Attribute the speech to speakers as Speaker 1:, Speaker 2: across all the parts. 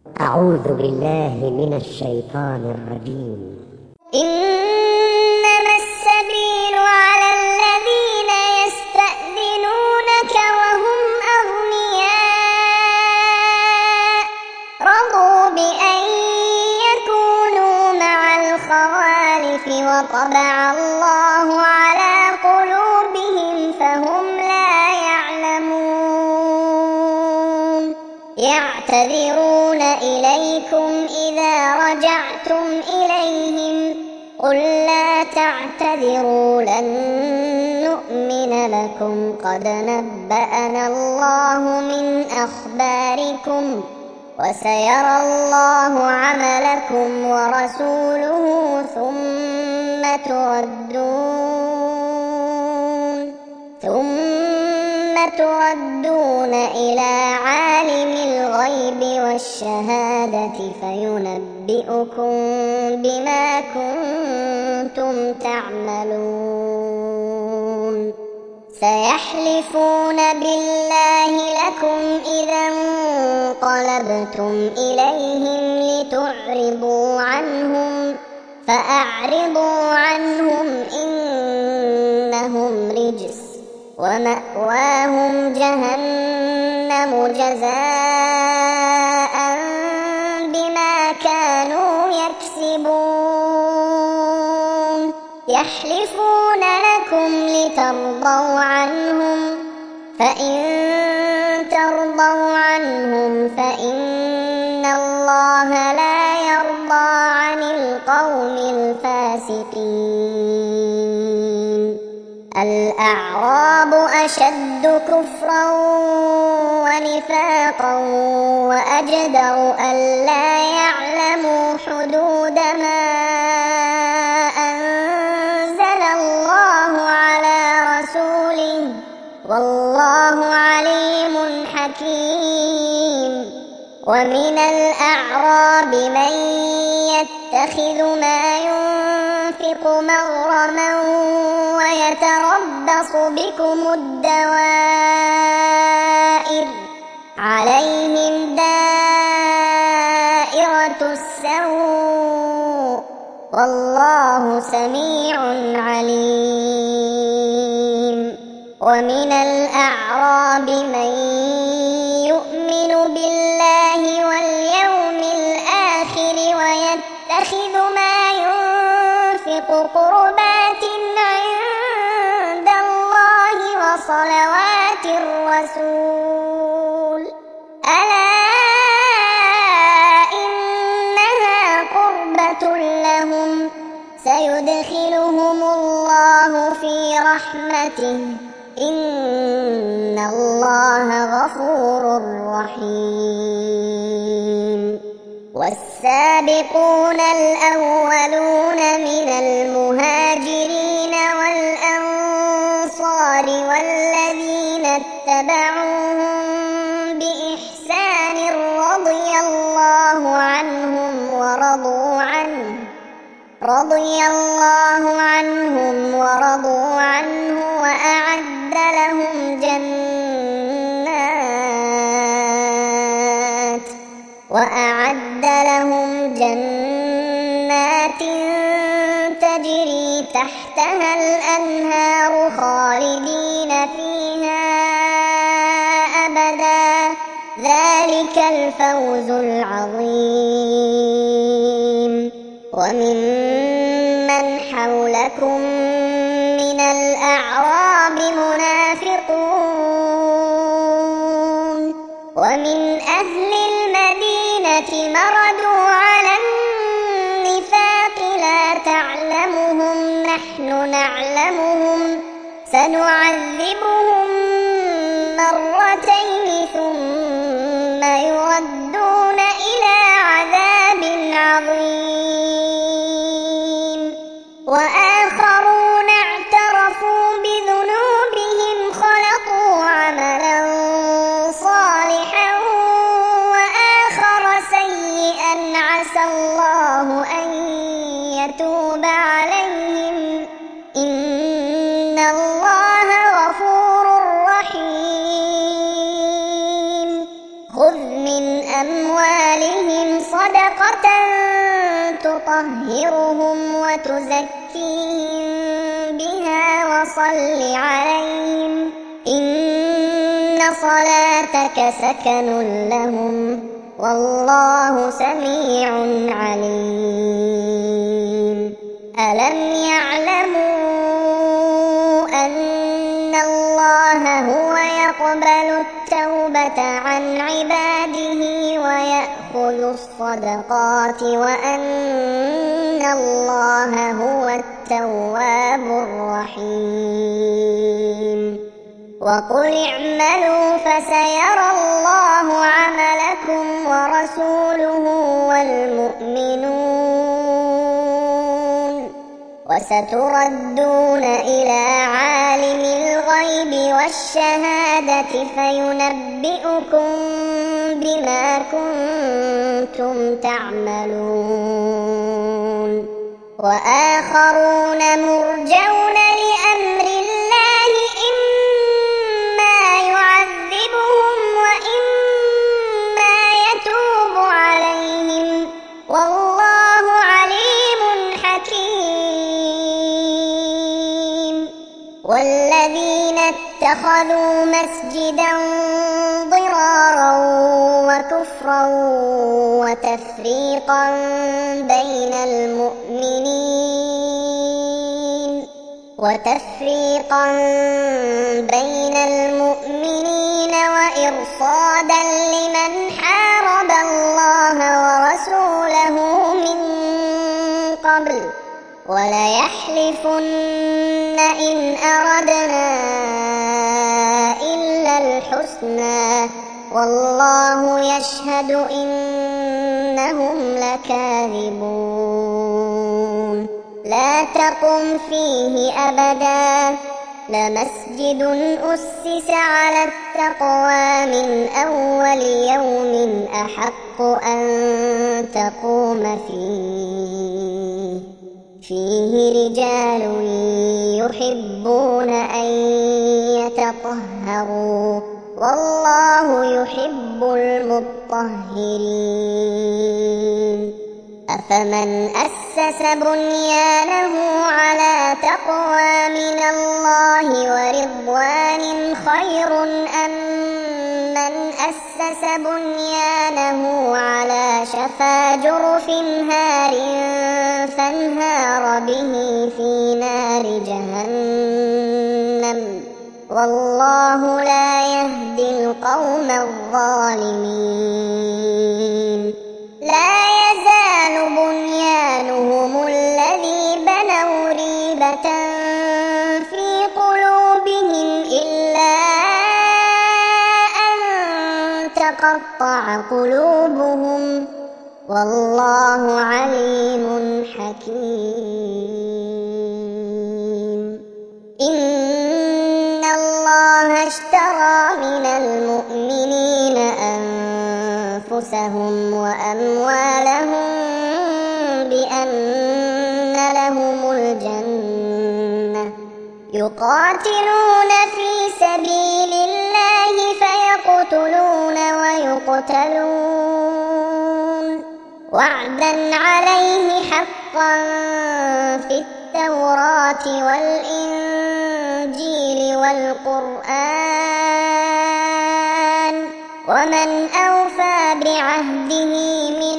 Speaker 1: أعوذ بالله من الشيطان الرجيم.
Speaker 2: إنما السبيل على الذين يستأذنونك وهم أغنياء رضوا بأن يكونوا مع الخوالف وطبع الله على قلوبهم فهم لا يعلمون. يعتذرون إليكم إذا رجعتم إليهم قل لا تعتذروا لن نؤمن لكم قد نبأنا الله من أخباركم وسيرى الله عملكم ورسوله ثم تردون إلى عالم الغيب والشهادة فينبئكم بما كنتم تعملون. سيحلفون بالله لكم إذا انقلبتم إليهم لتعرضوا عنهم فأعرضوا عنهم إنهم رجس ومأواهم جهنم جزاء بما كانوا يكسبون. يحلفون لكم لترضوا عنهم فإن ترضوا عنهم فإن الله لا يرضى عن القوم الفاسقين. الأعراب أشد كفرا ونفاقا وأجدر ألا يعلموا حدود ما أنزل الله على رسوله والله عليم حكيم. ومن الأعراب من يتخذ ما ينفق مغرما ويتربص بكم الدوائر عليهم دائرة السوء والله سميع عليم. ومن الأعراب من يؤمن بالله واليوم الآخر ويتخذ ما ينفق قربات عند الله وصلوات الرسول ألا إنها قربة لهم سيدخلهم الله في رحمته إن الله غفور رحيم. والسابقون الأولون من المهاجرين والأنصار والذين اتبعوهم بإحسان رضي الله عنهم ورضوا عنه وأعد لهم جنات تجري تحتها الأنهار خالدين فيها أبدا ذلك الفوز العظيم. وممن حولكم من الأعراب منافقون ومن أهل المدينة مردوا على النفاق لا تعلمهم نحن نعلمهم سنعذبهم مرتين ثم يردون إلى عذاب عظيم. وآخرون اعترفوا بذنوبهم خلقوا عملا صالحا وآخر سيئا عسى الله أن يتوب عليهم إن الله غفور رحيم. خذ من أموالهم أموالهم صدقة تطهرهم وتزكيهم بها وصل عليهم إن صلاتك سكن لهم والله سميع عليم. ألم يعلموا أن الله هو يقبل التوبة عن عباده ويأخذ الصدقات وأن الله هو التواب الرحيم. وقل اعملوا فسيرى الله عملكم ورسوله والمؤمنون وستردون إلى عالم الغيب والشهادة فينبئكم بما كنتم تعملون. وآخرون مرجون لأمر الله إما يعذبهم وإما يتوب عليهم والله عليم حكيم. والذين اتخذوا مسجدا ضرارا وكفرا وتفريقا بين المؤمنين وإرصادا لمن حارب الله ورسوله من قبل وليحلفن إن أردنا إلا الحسنى والله يشهد إنهم لكاذبون. لا تقم فيه أبدا لمسجد أسس على التقوى من أول يوم أحق أن تقوم فيه رجال يحبون أن يتطهروا والله يحب المطهرين. أفمن أسس بنيانه على تقوى من الله ورضوان خير أم من أسس بنيانه على شفا جرف هار فانهار به في نار جهنم والله لا يهدي القوم الظالمين. لا يزال بنيانهم الذي بنوا ريبة في قلوبهم إلا أن تقطع قلوبهم والله عليم حكيم. إن الله اشترى من المؤمنين أنفسهم وأموالهم بأن لهم الجنة يقاتلون في سبيل الله فيقتلون ويقتلون وعدا عليه حقا في التوراة والإنجيل والقرآن ومن أوفى بعهده من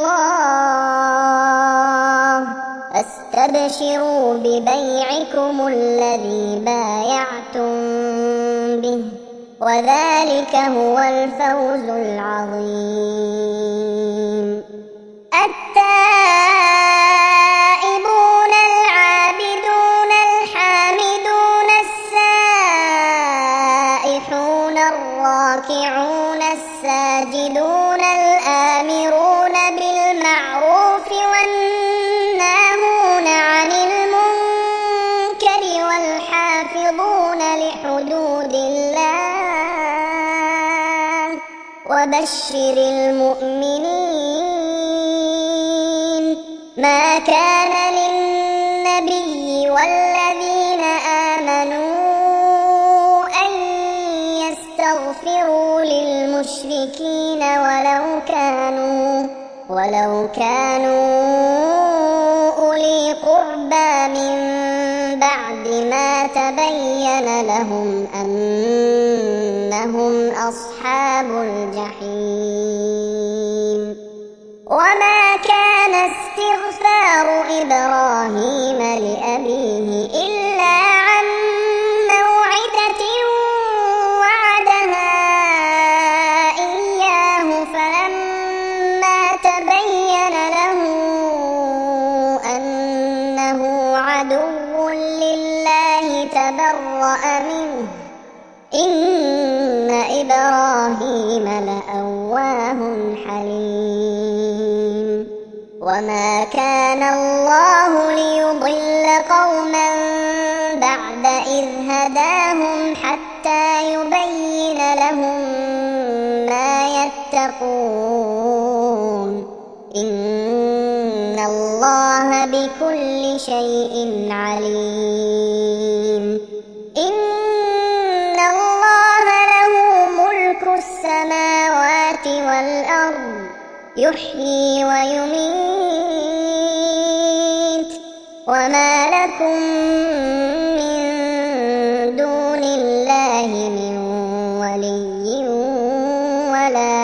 Speaker 2: الله فاستبشروا ببيعكم الذي بايعتم به وذلك هو الفوز العظيم. التائبون العابدون الحامدون السائحون الراكعون الساجدون الآمرون بالمعروف والناهون عن المنكر والحافظون لحدود الله وبشر المؤمنين. ما كان للنبي والذين آمنوا أن يستغفروا للمشركين ولو كانوا ولو كانوا أولي قربى من بعد ما تبين لهم أنهم أصحاب الجحيم. وما كان استغفار إبراهيم لأبيه إلا عن موعدة وعدها إياه فلما تبين له أنه عدو لله تبرأ منه إن إبراهيم لأواه حليم. وما كان الله ليضل قوما بعد إذ هداهم حتى يبين لهم ما يتقون إن الله بكل شيء عليم. إن الله له ملك السماوات والأرض يحيي ويميت وما لكم من دون الله من ولي ولا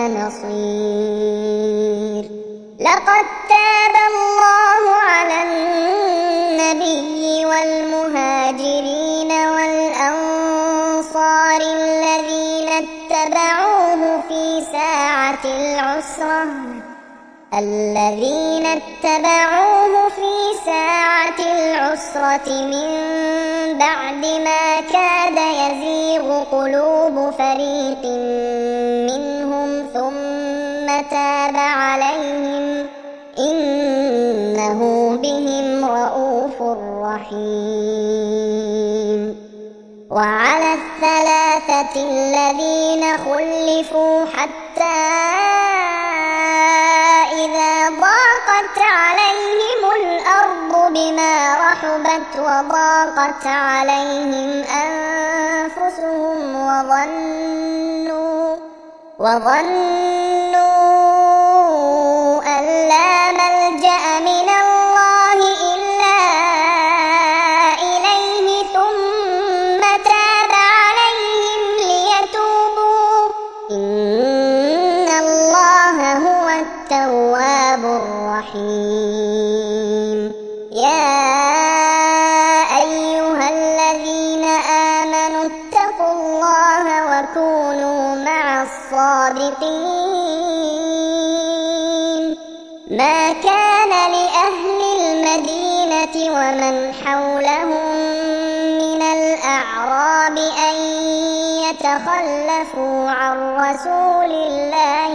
Speaker 2: نصير. لقد تاب الله على النبي والمهاجرين والأنصار الذين اتبعوه في ساعة العسرة من بعد ما كاد يزيغ قلوب فريق منهم ثم تاب عليهم إنه بهم رءوف رحيم. وعلى الثلاثة الذين خلفوا حتى إذا ضاقت عليهم الأرض بما رحبت وضاقت عليهم أنفسهم وظنوا أن لا ملجأ من الله إلا إليه ثم تاب عليهم ليتوبوا إن الله هو التواب الرحيم. يا أيها الذين آمنوا اتقوا الله وكونوا مع الصادقين. ما كان لأهل المدينة ومن حولهم من الأعراب أن يتخلفوا عن رسول الله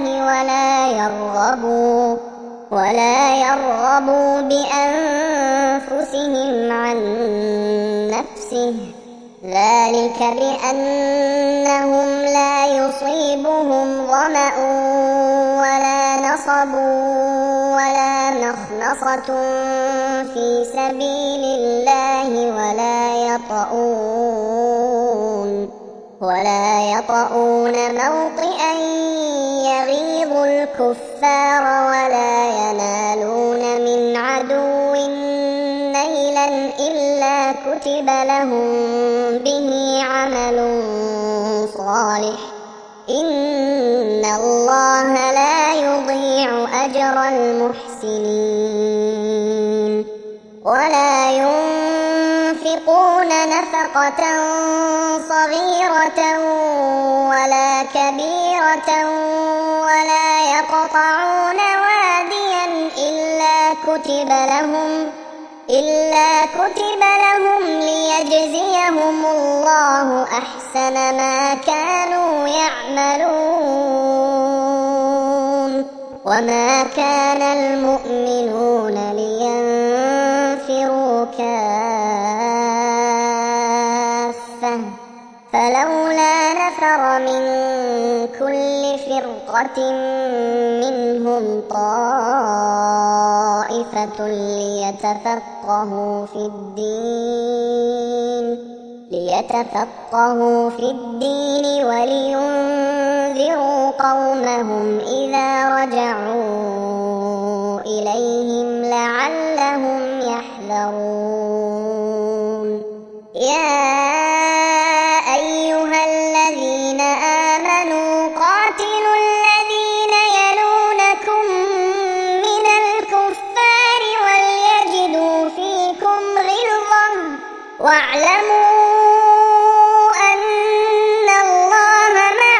Speaker 2: ولا يرغبوا بأنفسهم عن نفسه ذلك بأنهم لا يصيبهم ظمأ ولا نصب ولا مخنصة في سبيل الله ولا يطؤون موطئا يغيظ الكفار ولا ينالون من عدو نيلا إلا كتب لهم به عمل صالح إن الله لا يضيع أجر المحسنين. ولا ينفقون نفقة صغيرة ولا كبيرة ولا يقطعون واديا إلا كتب لهم ليجزيهم الله أحسن ما كانوا يعملون. وما كان المؤمنون لينفروا كافة فلولا نفر من كل فرقة منهم طائفة ليتفقهوا في الدين ولينذروا قومهم إذا رجعوا وليرجعوا إليهم لعلهم يحذرون يا أيها الذين آمنوا قاتلوا الذين يلونكم من الكفار وليجدوا فيكم غلظة واعلموا أن الله مع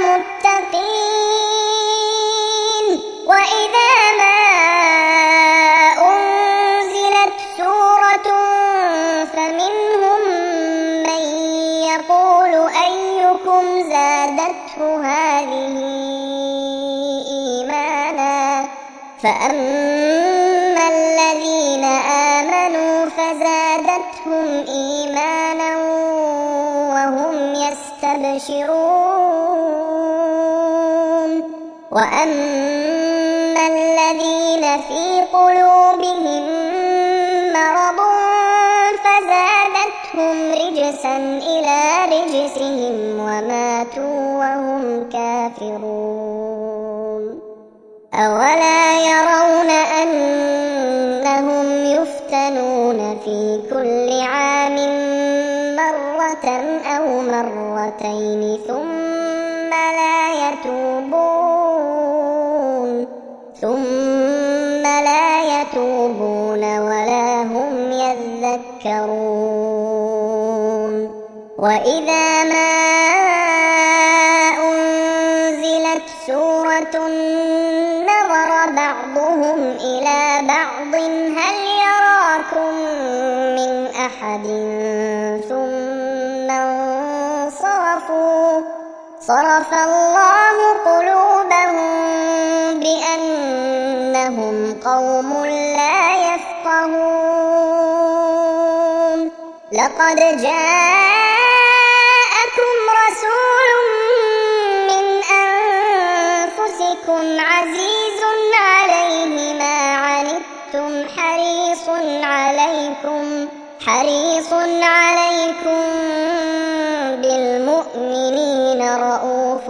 Speaker 2: المتقين وإذا ما أنزلت سورة فمنهم من يقول أيكم زادته هذه إيمانا فأما الذين آمنوا فزادتهم إيمانا وهم يستبشرون وأما الذين في قلوبهم مرض فزادتهم رجسا إلى رجسهم وماتوا وهم كافرون أولا يرون أنهم يفتنون في كل عام مرة أو مرتين ثم لا يتوبون ولا هم يذكرون وإذا ما أنزلت سورة نظر بعضهم إلى بعض هل يراكم من أحد ثم انصرفوا صرف الله قلوبهم بأنهم قوم لا يفقهون لقد جاءكم رسول من أنفسكم عزيز عليه ما عنتم حريص عليكم بالمؤمنين رؤوف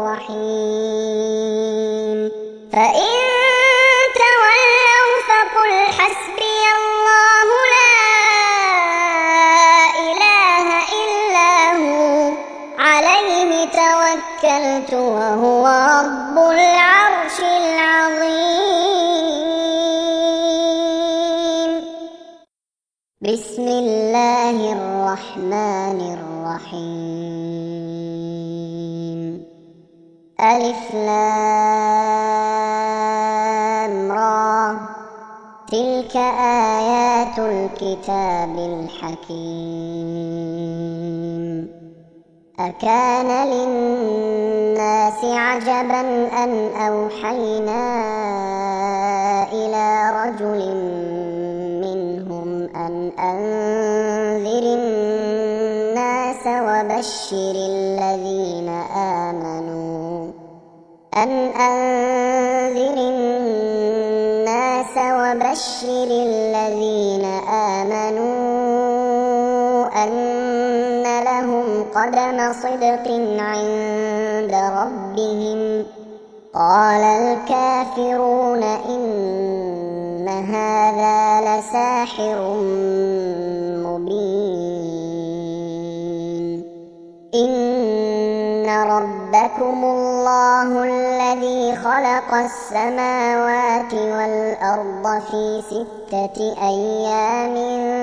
Speaker 2: رحيم فإن تولوا فقل حسبي الله لا إله إلا هو عليه توكلت وهو رب العرش العظيم بسم الله الرحمن الرحيم ألف لام را تلك آيات الكتاب الحكيم أكان للناس عجبا أن أوحينا إلى رجل منهم أن أنذر الناس وبشر الذين آمنوا أن لهم قدم صدق عند ربهم قال الكافرون إن هذا لساحر مبين إن ربكم الله الذي خلق السماوات والأرض في 6 أيام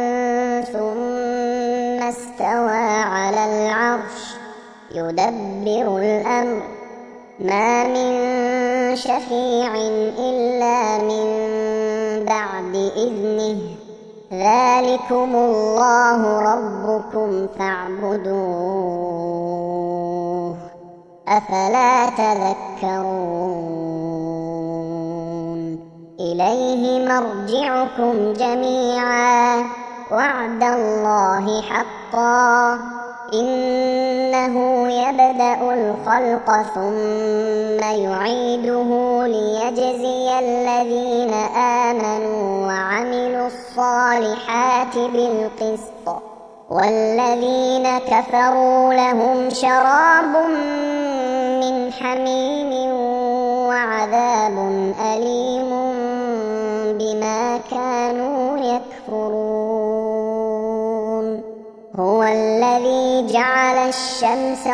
Speaker 2: ثم استوى على العرش يدبر الأمر ما من شفيع إلا من بعد إذنه ذلكم الله ربكم فاعبدوه أفلا تذكرون إليه مرجعكم جميعا وعد الله حقا إنه يبدأ الخلق ثم يعيده ليجزي الذين آمنوا وعملوا الصالحات بالقسط والذين كفروا لهم شراب من حميم وعذاب أليم كانوا يكفرون هو الذي جعل الشمس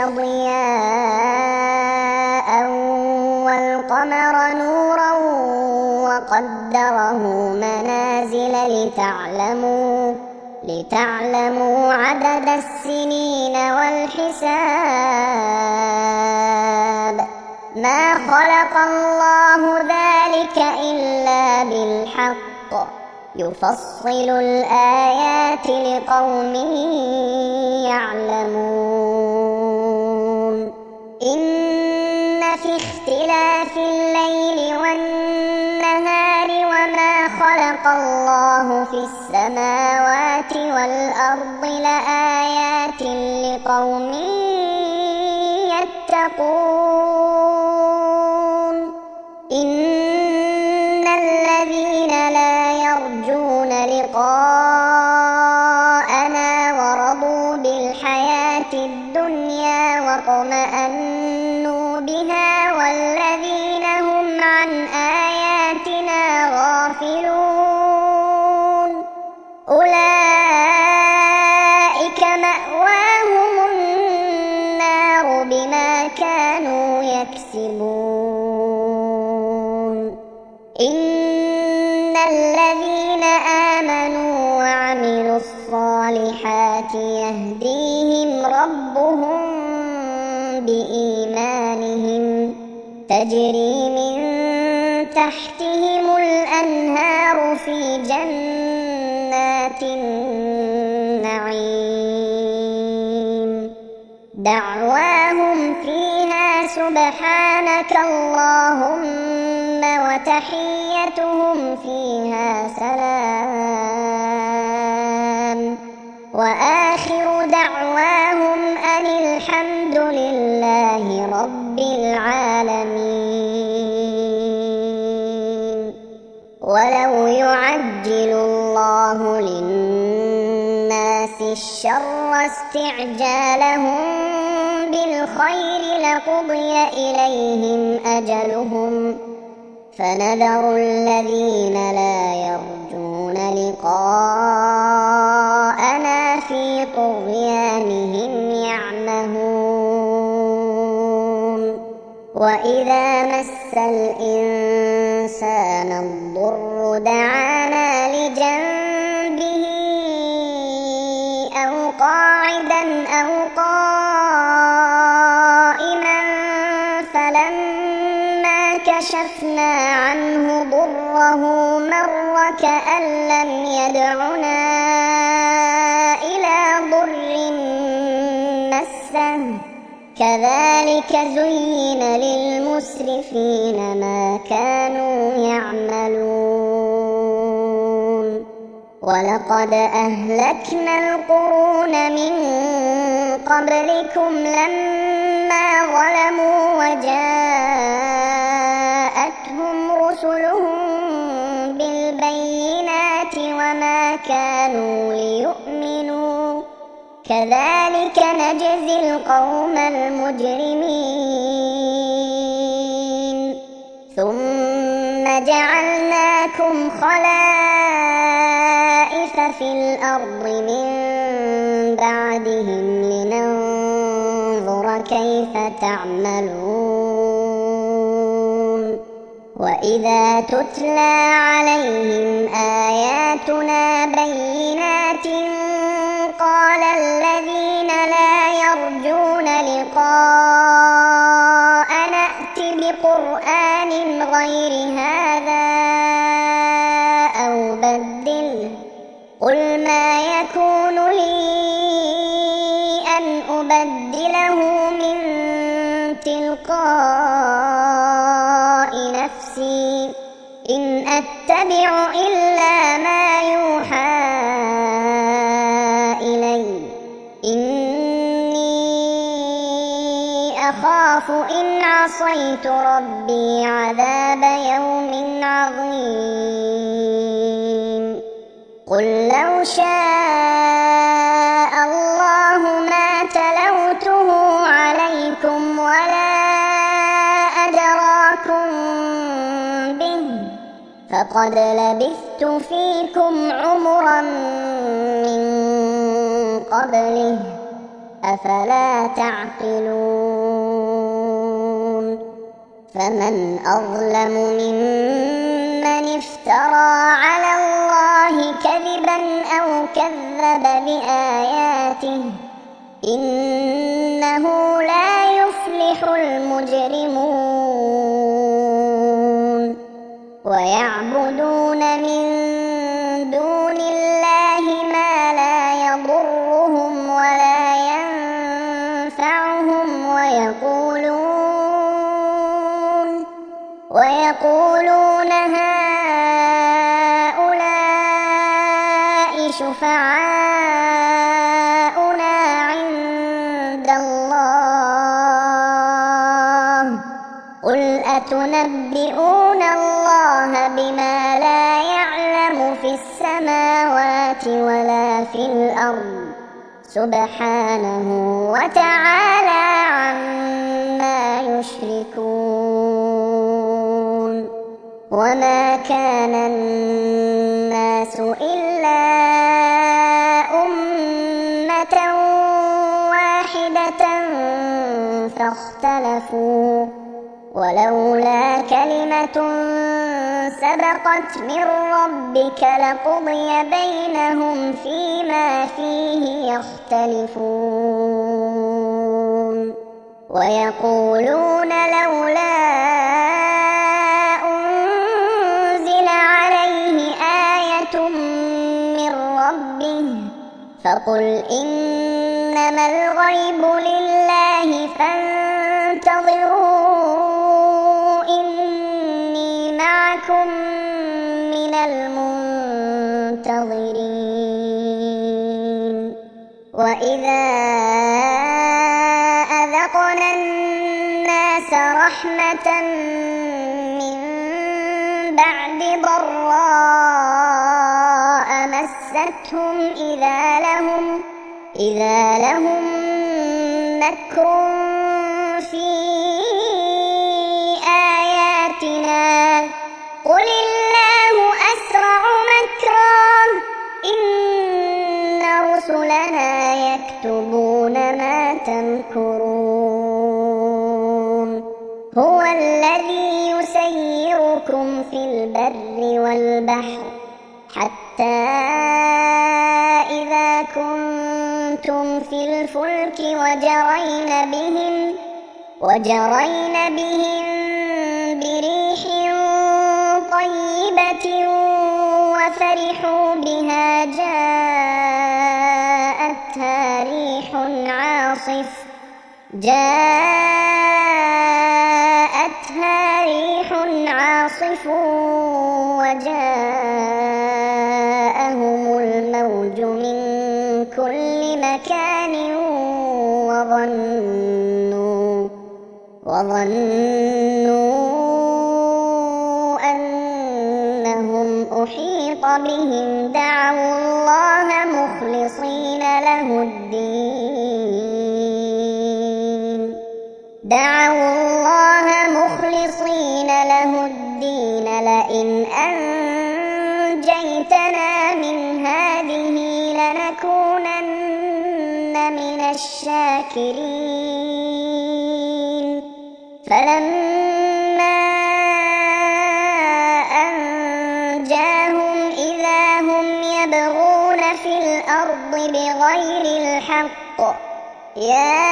Speaker 2: ضياء والقمر نورا وقدره منازل لتعلموا عدد السنين والحساب ما خلق الله ذلك إلا بالحق يفصل الآيات لقوم يعلمون إن في اختلاف الليل والنهار وما خلق الله في السماوات والأرض لآيات لقوم يتقون إن الذين لا يرجون لقاءنا ورضوا بالحياة الدنيا واطمأنوا بها والذين هم عن آياتنا غافلون أولئك مأواهم النار بما كانوا يكسبون إن الذين آمنوا وعملوا الصالحات يهديهم ربهم بإيمانهم تجري من تحتهم الأنهار في جنات النعيم دعواهم فيها سبحانك اللهم وتحيتهم فيها سلام وآخر دعواهم أن الحمد لله رب العالمين ولو يعجل الله للناس الشر استعجالهم بالخير لقضي إليهم أجلهم فنذر الذين لا يرجون لقاءنا في طغيانهم يعمهون وإذا مس الإنسان الضر دعانا لجنبه أو قاعدا أو قائما فلما كشفنا عنه ضره مر كأن لم يدعنا إلى ضر مسه كذلك زين للمسرفين ما كانوا يعملون ولقد أهلكنا القرون من قبلكم لما ظلموا وجاءتهم رسلهم بالبينات وما كانوا ليؤمنوا كذلك نجزي القوم المجرمين ثم جعلناكم خلائف في الأرض من بعدهم لننظر كيف تعملون وإذا تتلى عليهم آياتنا بينات قال الذين لا يرجون لقاءنا ائت بقرآن غير هذا أو بدله قل ما يكون لي أن أبدله من تلقاء نفسي إن أتبع إلا ما يوحى إلي إني أخاف إن عصيت ربي عذاب يوم عظيم قل لو شاء الله ما تلوته عليكم ولا أدراكم به فقد لبثت فيكم عمرا من قبله أفلا تعقلون فمن أظلم ممن افترى على الله كذبا أو كذب بآياته إنه لا يفلح المجرمون ويعبدون من دون الله ما لا يضرهم ولا ينفعهم ويقولون هؤلاء شفعاؤنا عند الله قل أتنبئون الله بما لا يعلم في السماوات ولا في الأرض سبحانه وتعالى عما يشركون وما كان الناس إلا أمة واحدة فاختلفوا ولولا كلمة سبقت من ربك لقضي بينهم فيما فيه يختلفون ويقولون لولا أنزل عليه آية من ربه فقل إنما الغيب لله فانتظروا إني معكم من المنتظرين وإذا أذقنا الناس رحمة من بعد ضراء مستهم إذا لهم مكر في آياتنا قل الله أسرع مكرا إن رسلنا يكتبون ما تمكرون هو الذي يسيركم في البر والبحر حتى إذا كنتم في الفلك وجرين بهم بريح طيبة وفرحوا بها جاءتها ريح عاصف وجاءهم الموج من كل مكان وظنوا أنهم أحيط بهم دعوا الله مخلصين له الدين لئن أنجيتنا من هذه لنكونن من الشاكرين فلما أنجاهم إذا هم يبغون في الأرض بغير الحق يا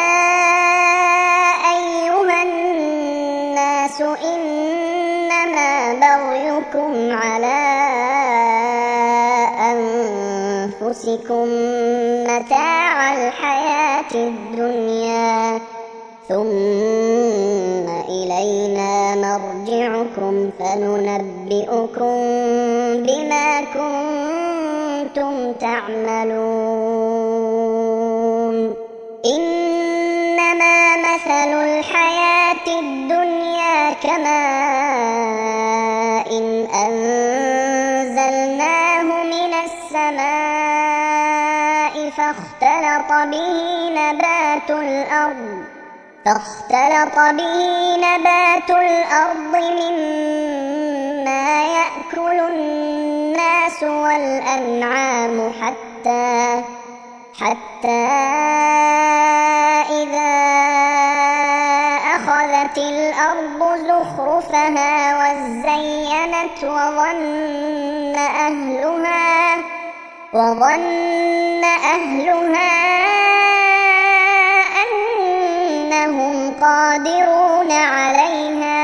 Speaker 2: أيها الناس إنما بغيكم على أنفسكم متاع الحياة الدنيا ثم إلينا مرجعكم فننبئكم بما كنتم تعملون إنما مثل الحياة الدنيا كماء أنزلناه من السماء فاختلط به نبات الأرض مما يأكل الناس والأنعام حتى إذا أخذت الأرض زخرفها وزينت وظن أهلها أنهم قادرون عليها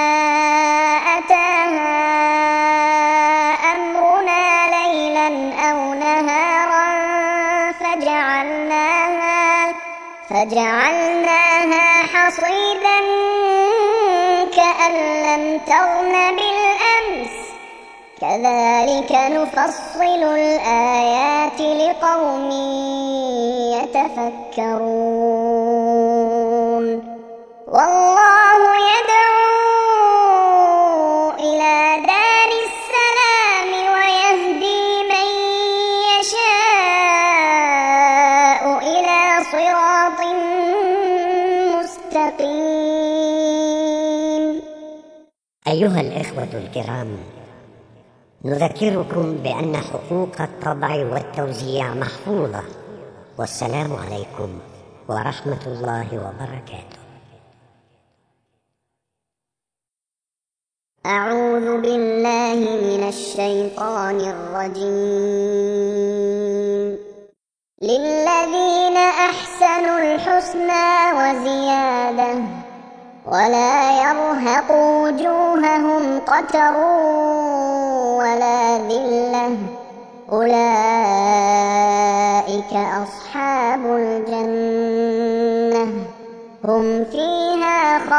Speaker 2: أتاها أمرنا ليلا أو نهارا فجعلناها حصيدا كأن لم تغن بالأمس كذلك نفصل الآيات لقوم يتفكرون والله يدعو إلى دار السلام ويهدي من يشاء إلى صراط مستقيم.
Speaker 1: أيها الإخوة الكرام، نذكركم بأن حقوق الطبع والتوزيع محفوظة، والسلام عليكم ورحمة الله وبركاته.
Speaker 2: أعوذ بالله من الشيطان الرجيم. للذين أحسنوا الحسنى وزيادة ولا يرهق وجوههم قتر ولا ذلة أولئك أصحاب الجنة هم فيها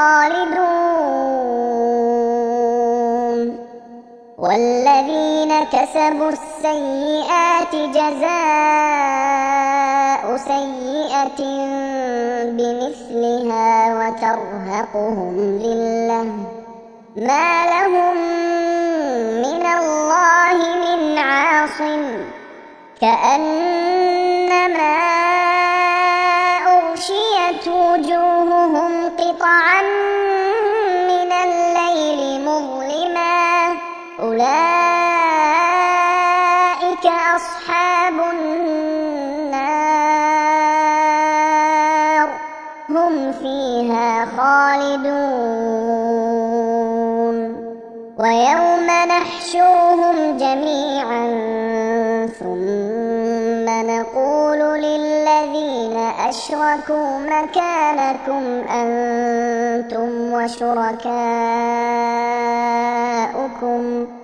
Speaker 2: خالدون. والذين كسبوا السيئات جزاء سيئة بمثلها وترهقهم ذلة ما لهم من الله من عاصم كأنما أغشيت وجوههم قطعا من الليل مظلما أولئك أصحاب النار هم فيها خالدون. ويوم نحشرهم جميعا ثم نقول للذين أشركوا مكانكم أنتم وشركاؤكم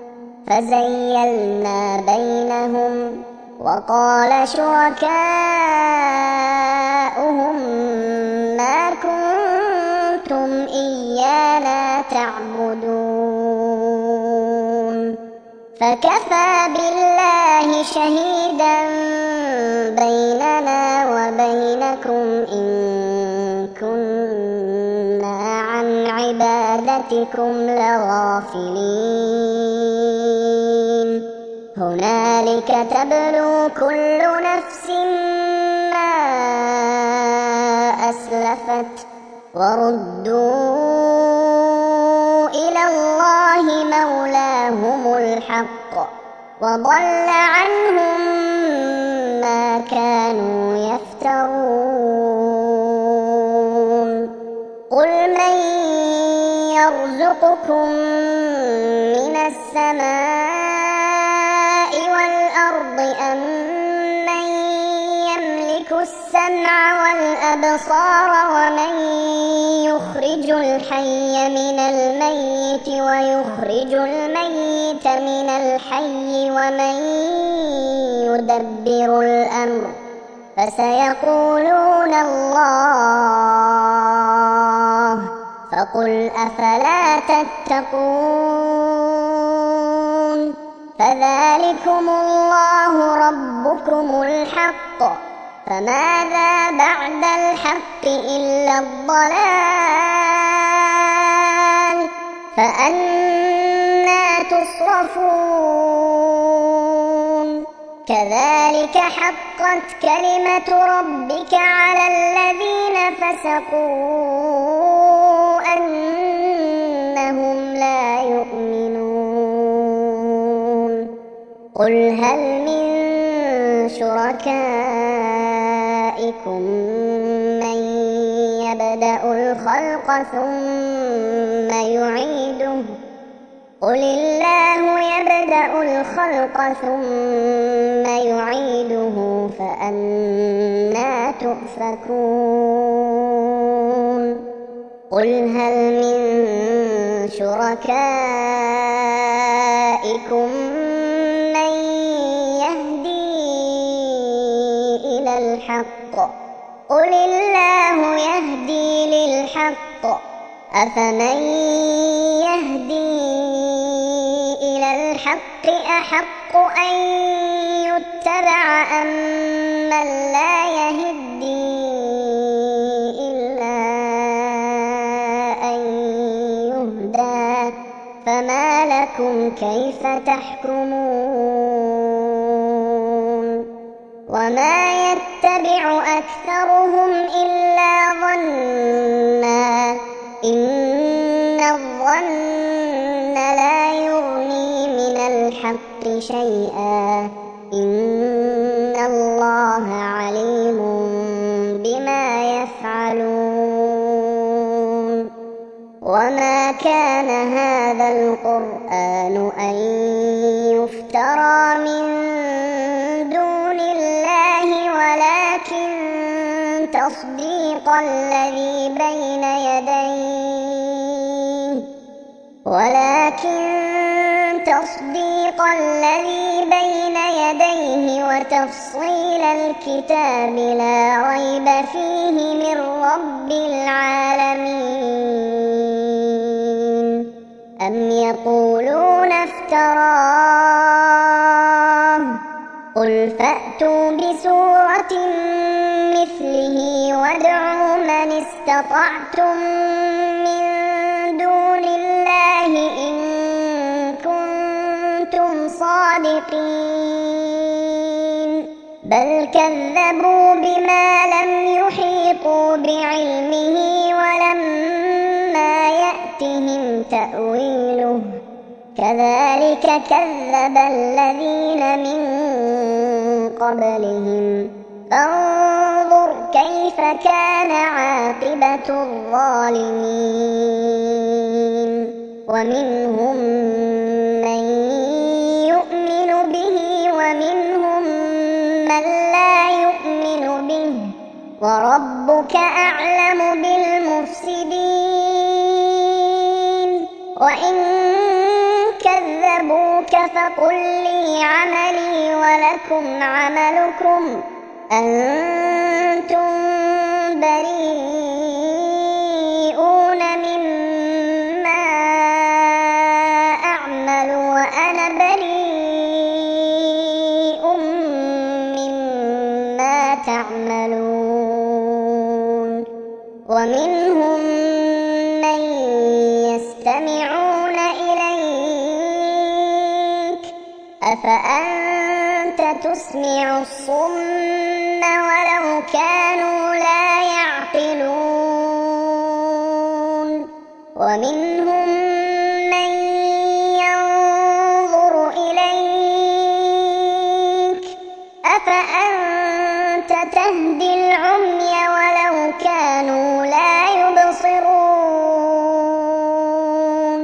Speaker 2: فزيلنا بينهم وقال شركاؤهم ما كنتم إيانا تعبدون فكفى بالله شهيدا بيننا وبينكم إن كنا عن عبادتكم لغافلين. هنالك تبلو كل نفس ما أسلفت وردوا إلى الله مولاهم الحق وضل عنهم ما كانوا يفترون. قل من يرزقكم من السماء والأرض أم من يملك السمع والأبصار ومن يخرج الحي من الميت ويخرج الميت من الحي ومن يدبر الأمر فسيقولون الله فقل أفلا تتقون. فذلكم الله ربكم الحق فماذا بعد الحق إلا الضلال فأنى تصرفون. كذلك حقت كلمة ربك على الذين فسقوا أنهم لا يؤمنون. قل هل من شركائكم من يبدأ الخلق ثم يعيده قل الله يبدأ الخلق ثم يعيده فأنى تؤفكون قل هل من شركائكم من يهدي إلى الحق قل الله يهدي للحق أفمن يهدي إلى الحق أحق أن يتبع أم من لا يهدي إلا أن يهدى فما لكم كيف تحكمون وما يتبع أكثرهم إلا ظنا إن الظن لا يغني من الحق شيئا إن الله عليم بما يفعلون وما كان هذا القرآن أن يفترى من دون الله ولكن تصديق الذي بين يديه وتفصيل الكتاب لا ريب فيه من رب العالمين أم يقولون افتراه قل فأتوا بسورة مثله وادعوا من استطعتم من دون الله إن كنتم صادقين بل كذبوا بما لم يحيطوا بعلمه ولما يأتهم تأويله كذلك كذب الذين من قبلهم فانظر كيف كان عاقبة الظالمين ومنهم من يؤمن به ومنهم من لا يؤمن به وربك أعلم بالمفسدين وإن كذبوك فقل لي عملي ولكم عملكم أنتم بريئون مما أعمل وأنا بريء مما تعملون ومنهم من يستمعون إليك أفأنت تسمع الصم ولو كانوا لا يعقلون ومنهم من ينظر إليك أفأنت تهدي العمي ولو كانوا لا يبصرون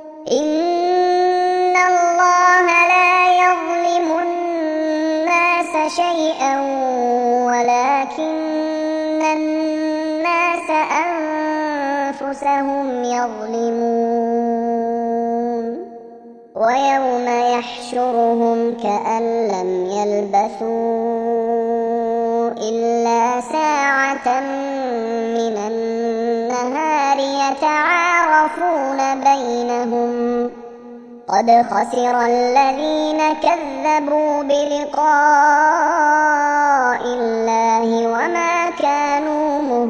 Speaker 2: إن الله لا يظلم الناس شيئا ولكن الناس أنفسهم يظلمون ويوم يحشرهم كأن لم يلبثوا إلا ساعة من النهار يتعارفون بينهم قد خسر الذين كذبوا بلقاء الله وما كانوا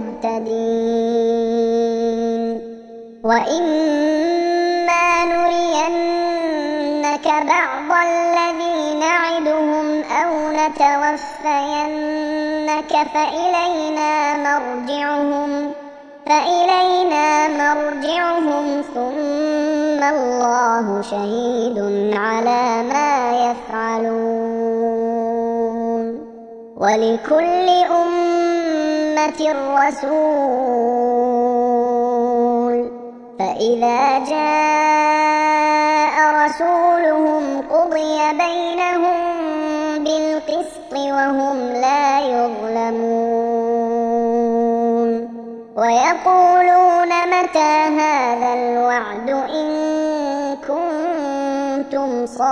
Speaker 2: مهتدين وإما نرينك بعض الذي نعدهم أو نتوفينك فإلينا مرجعهم ثم الله شهيد على ما يفعلون ولكل أمة رسول فإذا جاء رسولهم قضي بينهم بالقسط وهم لا يظلمون ويقولون متى هذا الوعد إن كنتم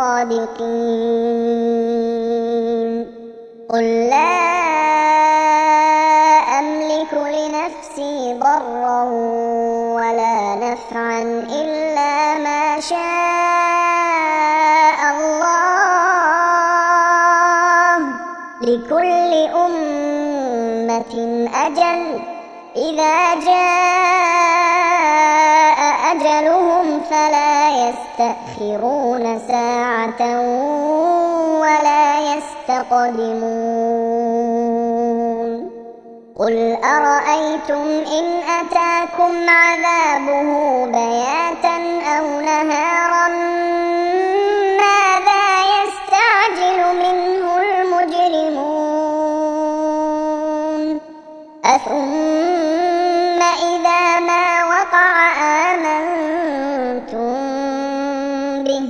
Speaker 2: صادقين قل لا أملك لنفسي ضرا ولا نفعا إلا ما شاء الله لكل أمة أجل إذا جاء أجلهم فلا يستأخرون ساعة ولا يستقدمون قل أرأيتم إن أتاكم عذابه بياتا أو نهارا ماذا يستعجل منه المجرمون أثم إذا ما وقع آمنتم به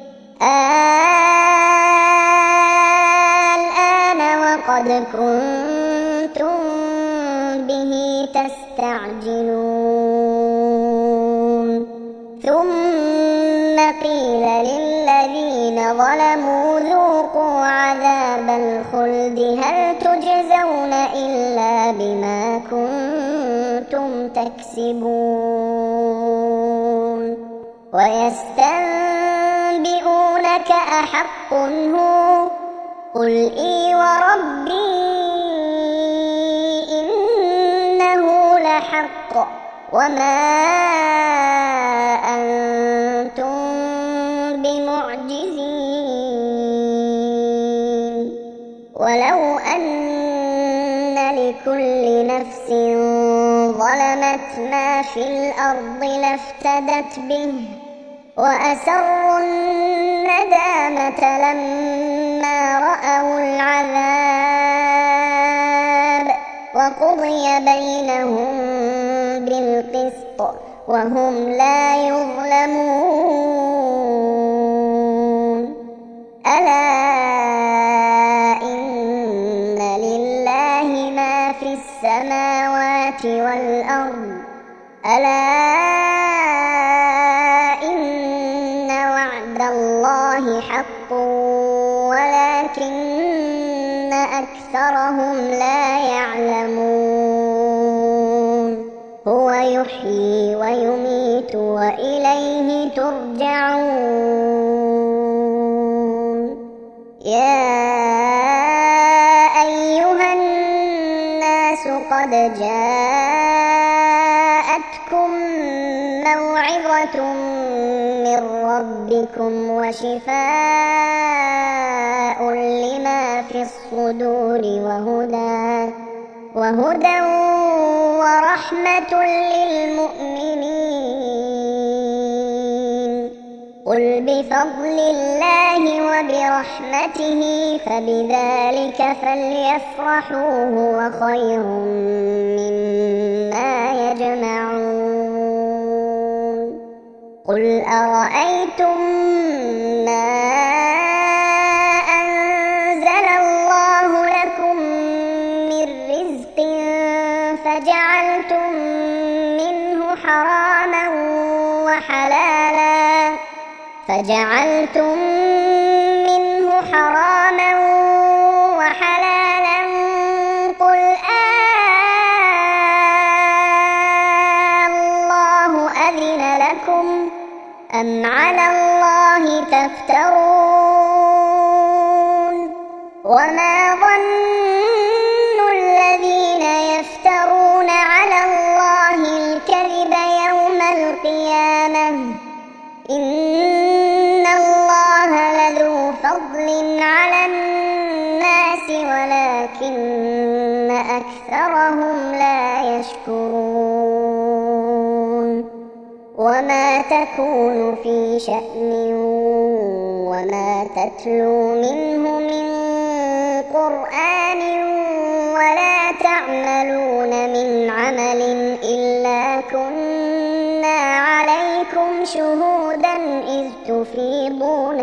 Speaker 2: الآن وقد كنتم به تستعجلون ثم قيل للذين ظلموا ذوقوا عذاب الخلد هل تجزون إلا بما كنتم تكسبون ويستنبئونك أحق هو قل إي وربي إنه لحق وما أنتم بمعجزين ولو أن لكل نفس ظلمت ما في الأرض لافتدت به وأسروا الندامة لما رأوا العذاب وقضي بينهم بالقسط وهم لا يظلمون ألا إن لله ما في السماوات والأرض ألا إن وعد الله حق ولكن أكثرهم لا يعلمون هو يحيي ويميت وإليه ترجعون يا أيها الناس قد جاءتكم موعظة من ربكم وشفاء لما في الصدور وهدى ورحمة للمؤمنين قل بفضل الله وبرحمته فبذلك فليفرحوا هو خير مما يجمعون قل أرأيتم ما أنزل الله لكم من رزق فجعلتم منه حراما وحلالا قل الله أذن لكم أم على الله تفترون وما ظن الذين يفترون على الله الكذب يوم القيامة إن الله لذو فضل على الناس ولكن أكثرهم لا يشكرون وما تكون في شأن وما تتلو منه من قرآن ولا تعملون من عمل إلا كنا عليكم شهودا إذ تفيضون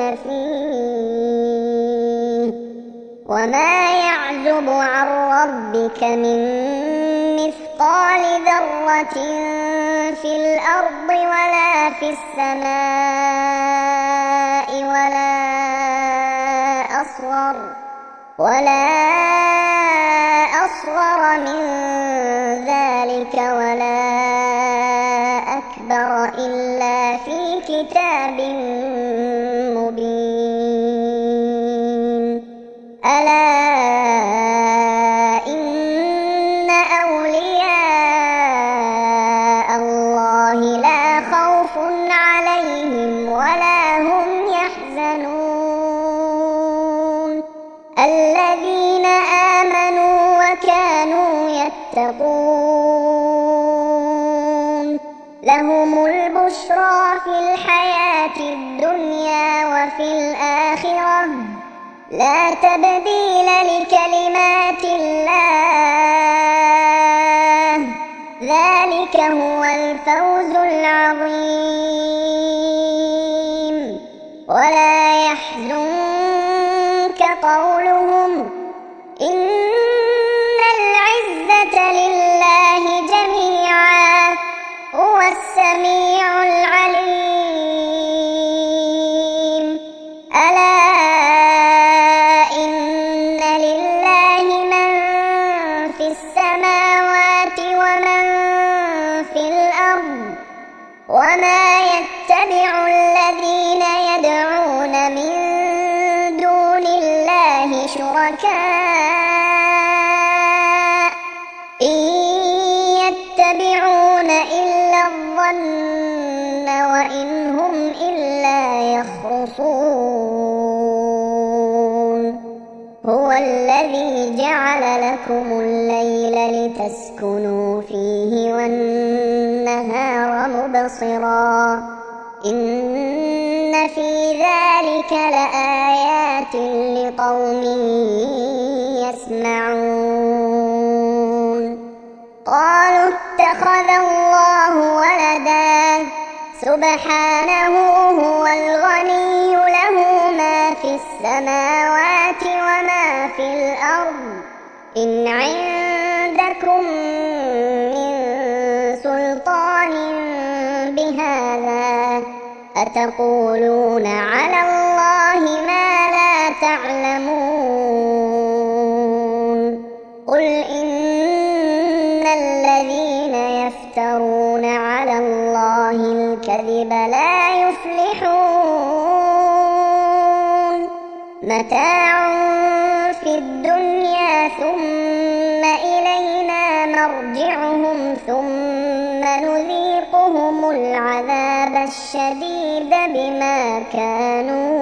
Speaker 2: فيه وما يعزب عن ربك من مثقال ذرة في الأرض ولا في السماء ولا أصغر من ذلك ولا أكبر إلا في كتاب مبين ألا إن أولياء الله لا خوف عليهم ولا هم يحزنون الذين آمنوا وكانوا يتقون لهم البشرى في الحياة الدنيا وفي الآخرة لا تبديل لكلمات الله ذلك هو الفوز العظيم ولا يحزنك قولهم إن العزة لله جميعا هو السميع العليم ألا إن لله من في السماوات ومن في الأرض وما يتبع الذين يدعون من دون الله شركاء إن يتبعون إلا الظن وإن هم إلا يخرصون هو الذي جعل لكم الليل لتسكنوا فيه والنهار مبصرا إن في ذلك لآيات لقوم يسمعون قالوا اتخذ الله ولدا سبحانه هو الغني له ما في السماوات وما في الأرض إن عندكم من سلطان بهذا أتقولون على الله ما لا تعلمون قل إن الذين يفترون على الله الكذب لا يفلحون متاع في الدنيا ثم إلينا مرجعهم ثم نذيقهم العذاب الشديد بما كانوا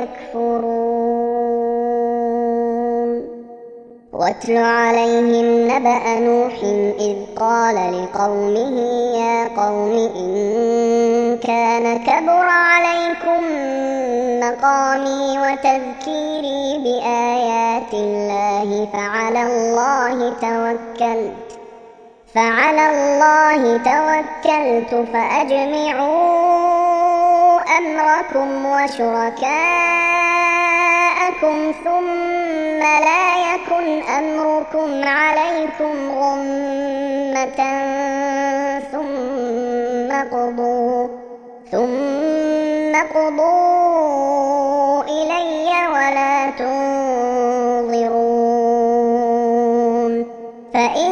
Speaker 2: يكفرون واتل عليهم نبأ نوح إذ قال لقومه يا قوم إن كان كبر عليكم مقامي وتذكيري بآيات الله فعلى الله توكلت فأجمعوا أمركم وشركاءكم ثم لا يكن أمركم عليكم غمة ثم قضوا إلي ولا تنظرون فإن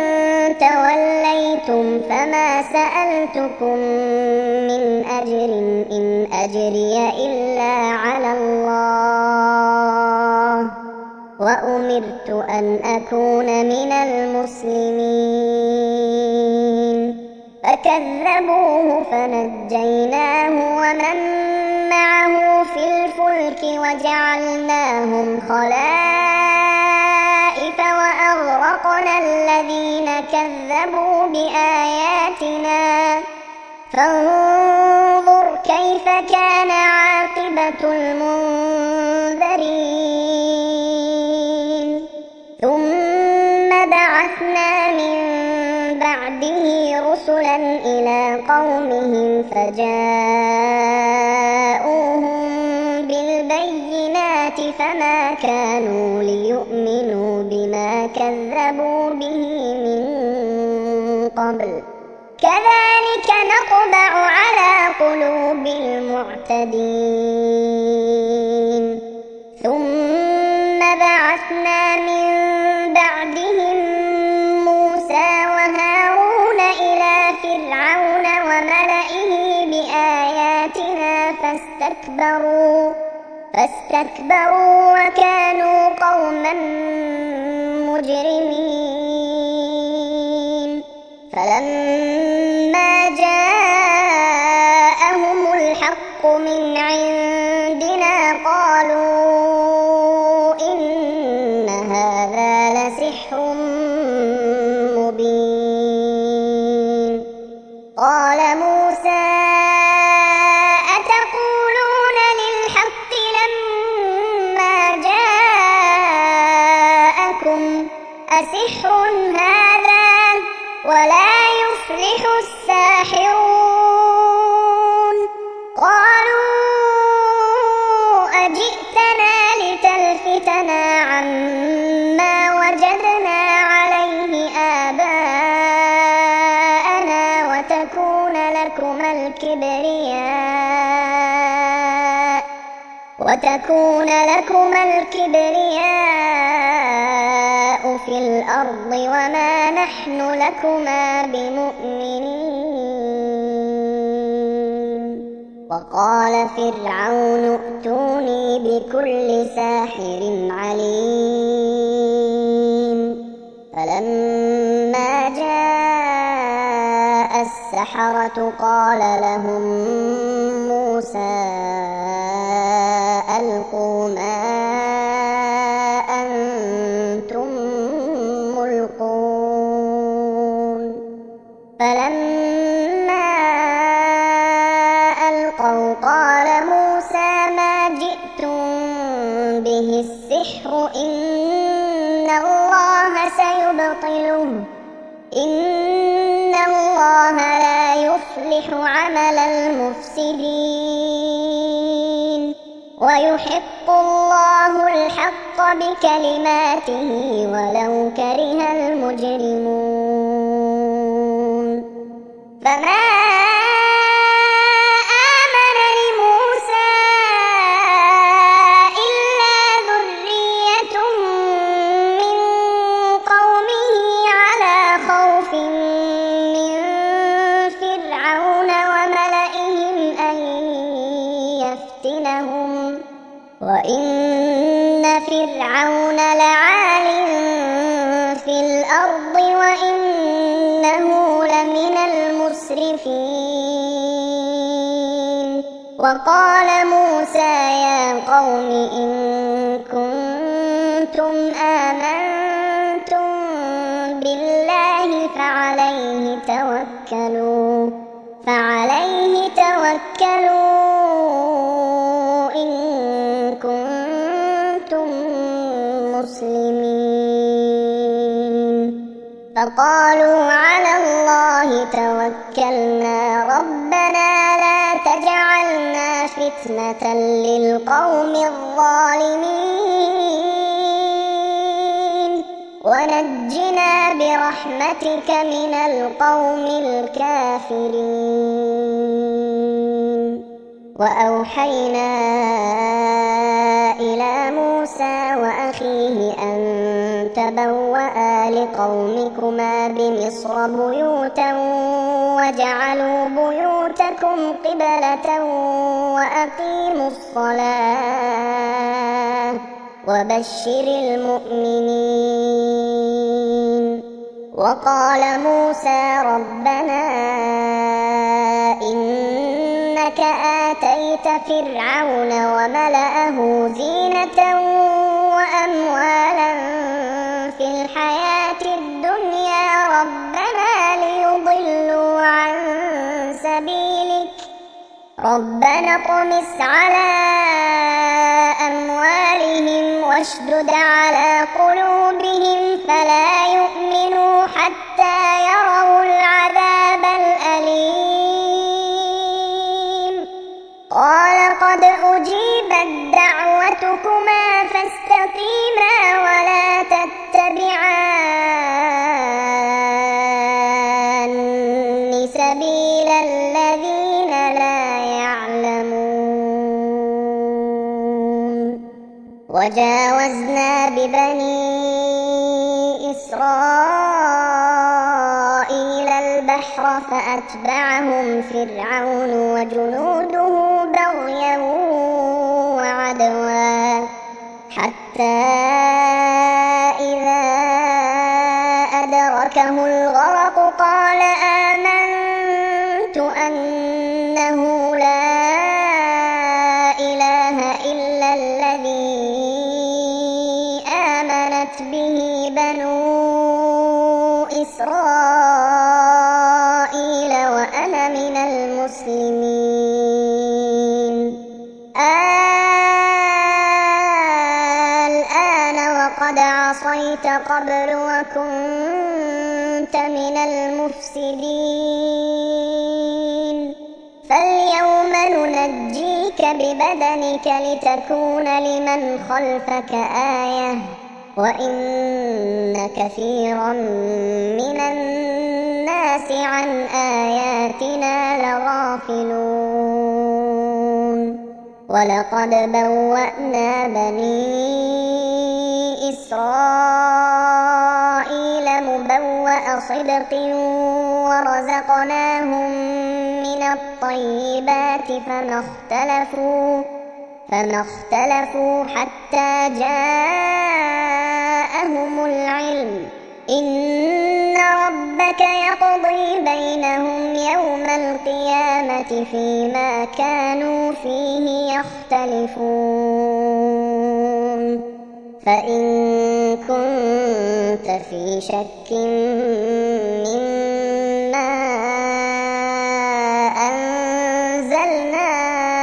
Speaker 2: توليتم فما سألتكم من أجر إن أجري إلا على الله وأمرت أن أكون من المسلمين فكذبوه فنجيناه ومن معه في الفلك وجعلناهم خلائف وأغرقنا الذين كذبوا بآياتنا فانظر كيف كان عاقبة المنذرين ثم بعثنا من بعده رسلا إلى قومهم فجاءوهم بالبينات فما كانوا ليؤمنوا بما كذبوا به من قبل كذلك نطبع على قلوب المعتدين ثم بعثنا من بعدهم موسى وهارون إلى فرعون وملئه بآياتنا فاستكبروا وكانوا قوما مجرمين فلما جاءهم الحق من عندنا قالوا إن هذا لسحر مبين قال موسى أتقولون للحق لما جاءكم أسحر هذا ولا يفلح الساحرون قالوا أجئتنا لتلفتنا عما وجدنا عليه آباءنا وتكون لكما الكبرياء في الأرض وما نحن لكما بمؤمنين وقال فرعون ائتوني بكل ساحر عليم فلما جاء السحرة قال لهم موسى ألقوا ما أنتم ملقون فلما ألقوا قال موسى ما جئتم به السحر إن الله سيبطله إن الله لا يصلح عمل المفسدين ويحق الله الحق بكلماته ولو كره المجرمون فما آمن لموسى إلا ذرية من قومه على خوف من فرعون وملئهم أن يفتنهم وإن فرعون لعال في الأرض وإنه لمن المسرفين وقال موسى يا قوم إن كنتم آمنتم بالله فعليه توكلوا إن كنتم مسلمين فقالوا على الله توكلنا ربنا لا تجعلنا فتنة للقوم الظالمين ونجنا برحمتك من القوم الكافرين وأوحينا إلى موسى وأخيه أن تبوأ لقومكما بمصر بيوتا واجعلوا بيوتكم قبلة وأقيموا الصلاة وبشر المؤمنين وقال موسى ربنا إنك آتيت فرعون وملأه زينة وأموالا في الحياة الدنيا ربنا ليضلوا عن سبيلك ربنا اطمس على أموالهم واشدد على قلوبهم فلا يؤمنوا حتى يروا العذاب الأليم قال قد أجيبت دعوتكما فاستقيما ولا تتبعان سبيل الذين لا يعلمون وجاوزنا ببني إسرائيل البحر فأتبعهم فرعون وجنوده بغيا وعدوا حتى إذا أدركه الغرق قال آمنت أنه لا إله إلا الذي آمنت به بنو إسرائيل وأنا من المسلمين الآن وقد عصيت قبل وكنت من المفسدين فاليوم ننجيك ببدنك لتكون لمن خلفك آية وإن كثيرا من الناس عن آياتنا لغافلون ولقد بوأنا بني إسرائيل مبوأ صدق ورزقناهم من الطيبات فما اختلفوا حتى جاءهم العلم إن ربك يقضي بينهم يوم القيامة فيما كانوا فيه يختلفون فإن كنت في شك مما أنزلنا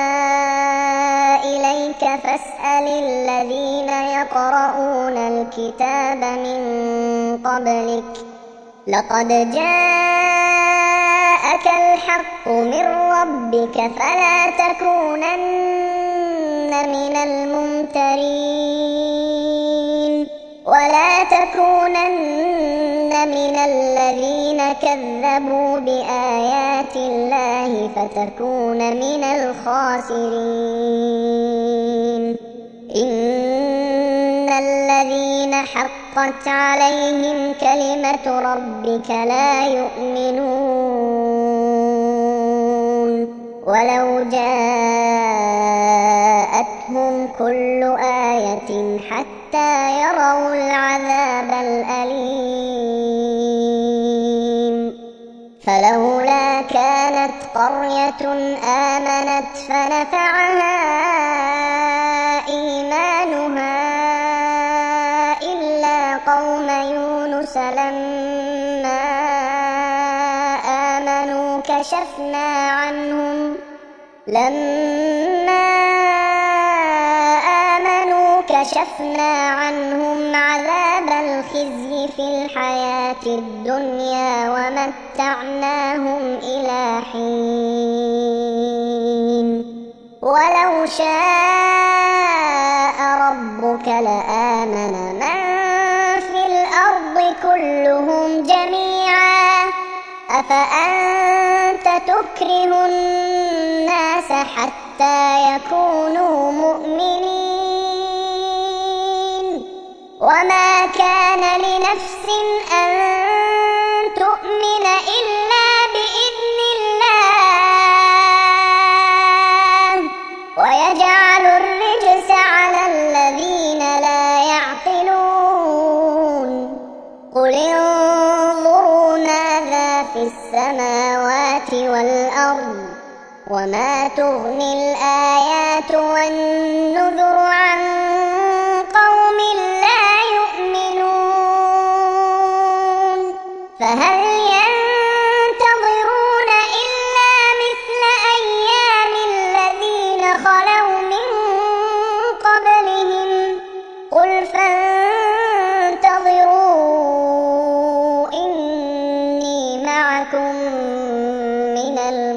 Speaker 2: إليك فاسأل الذين يقرؤون الكتاب من قبلك لقد جاءك الحق من ربك فلا تكونن من الممترين ولا تكونن من الذين كذبوا بآيات الله فتكون من الخاسرين إن الذين حقت عليهم كلمة ربك لا يؤمنون ولو جاءتهم كل آية حتى يروا العذاب الأليم فلولا كانت قرية آمنت فنفعها إيمانها إلا قوم يونس لما آمنوا كشفنا عنهم عذاب الخزي في الحياة الدنيا ومتعناهم إلى حين ولو شاء ربك لآمن من في الأرض كلهم جميعا أفأنت تكره الناس حتى يكونوا مؤمنين وما كان لنفس أن تؤمن إلا بإذن الله ويجعل الرجس على الذين لا يعقلون قل انظروا ماذا في السماوات والأرض وما تغني الآيات والنذر عن قوم لا يؤمنون فهل ينتظرون إلا مثل أيام فانتظروا إني معكم من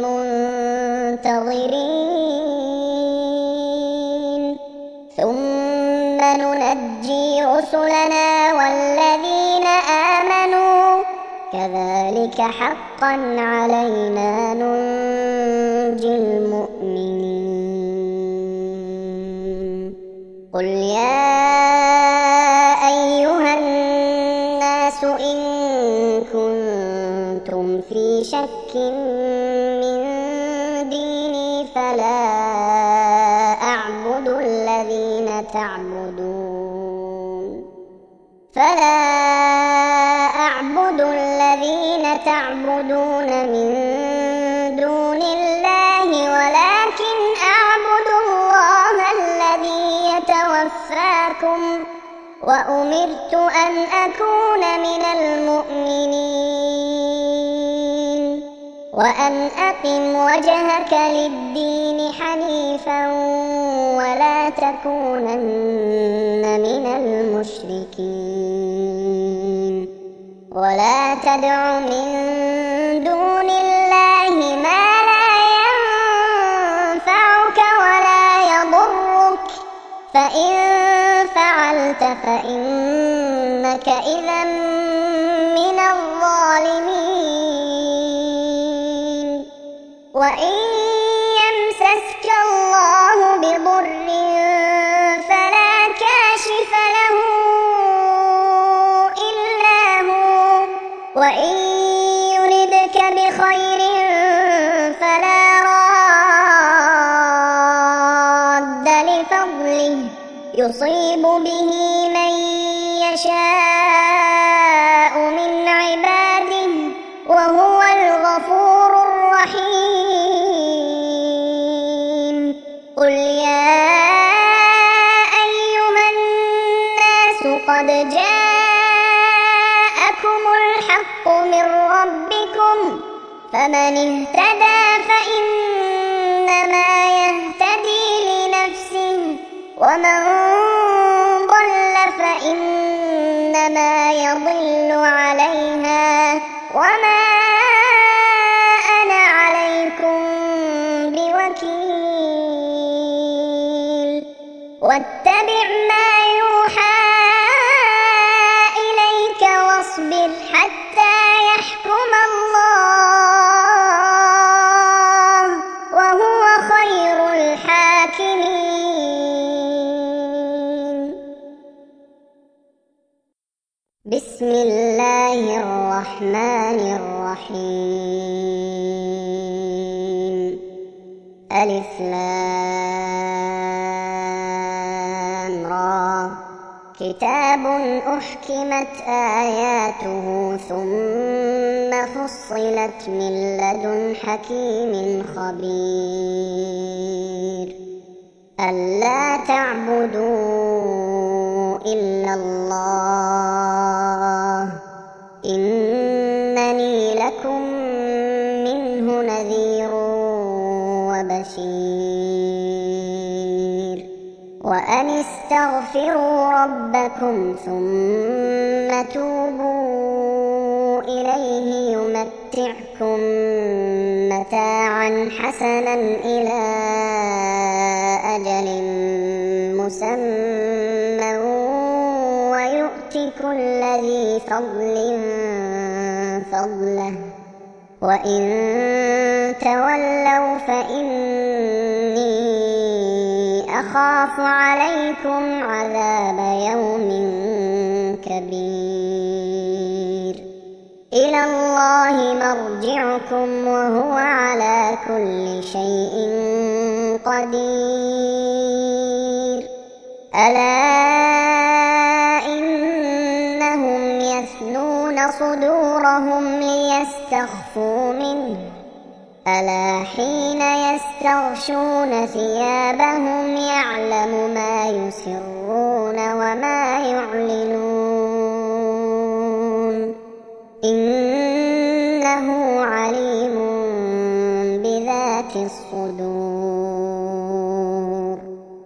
Speaker 2: المنتظرين ثم ننجي رسلنا والذين آمنوا كذلك حقا علينا ننجي المؤمنين قل يا أيها الناس إن كنتم في شك من ديني فلا أعبد الذين تعبدون من دون الله ولكن أعبد الله الذي يتوفاكم وأمرت أن أكون من المؤمنين وأن أقم وجهك للدين حنيفا ولا تكونن من المشركين ولا تدع من دون الله ما لا ينفعك ولا يضرك فإن فعلت فإنك إذا من الظالمين وإن يمسسك الله بضر فلا كاشف له إلا هو وإن يردك بخير فلا راد لفضله يصيب به من يشاء من عباده وهو الغفور الرحيم قل يا أيها الناس قد جاءكم الحق من ربكم فمن اهتدى فإنما يهتدي لنفسه ومن ضل فإنما يضل عليها وما أنا عليكم بوكيل واتبع ما يوحى إليك واصبر حتى يحكم الله وهو خير الحاكمين بسم الله الرحمن الرحيم ألف لام را كتاب أحكمت آياته ثم فصلت من لدن حكيم خبير ألا تعبدوا إلا الله إنني لكم منه نذير وبشير وأن استغفروا ربكم ثم توبوا إليه يمتعكم متاعا حسنا إلى أجل مسمى ويؤت كل ذي فضل فضله وإن تولوا فإني أخاف عليكم عذاب يوم كبير إلى الله مرجعكم وهو على كل شيء قدير ألا إنهم يثنون صدورهم ليستخفوا منه ألا حين يستغشون ثيابهم يعلم ما يسرون وما يعلنون إنه عليم بذات الصدور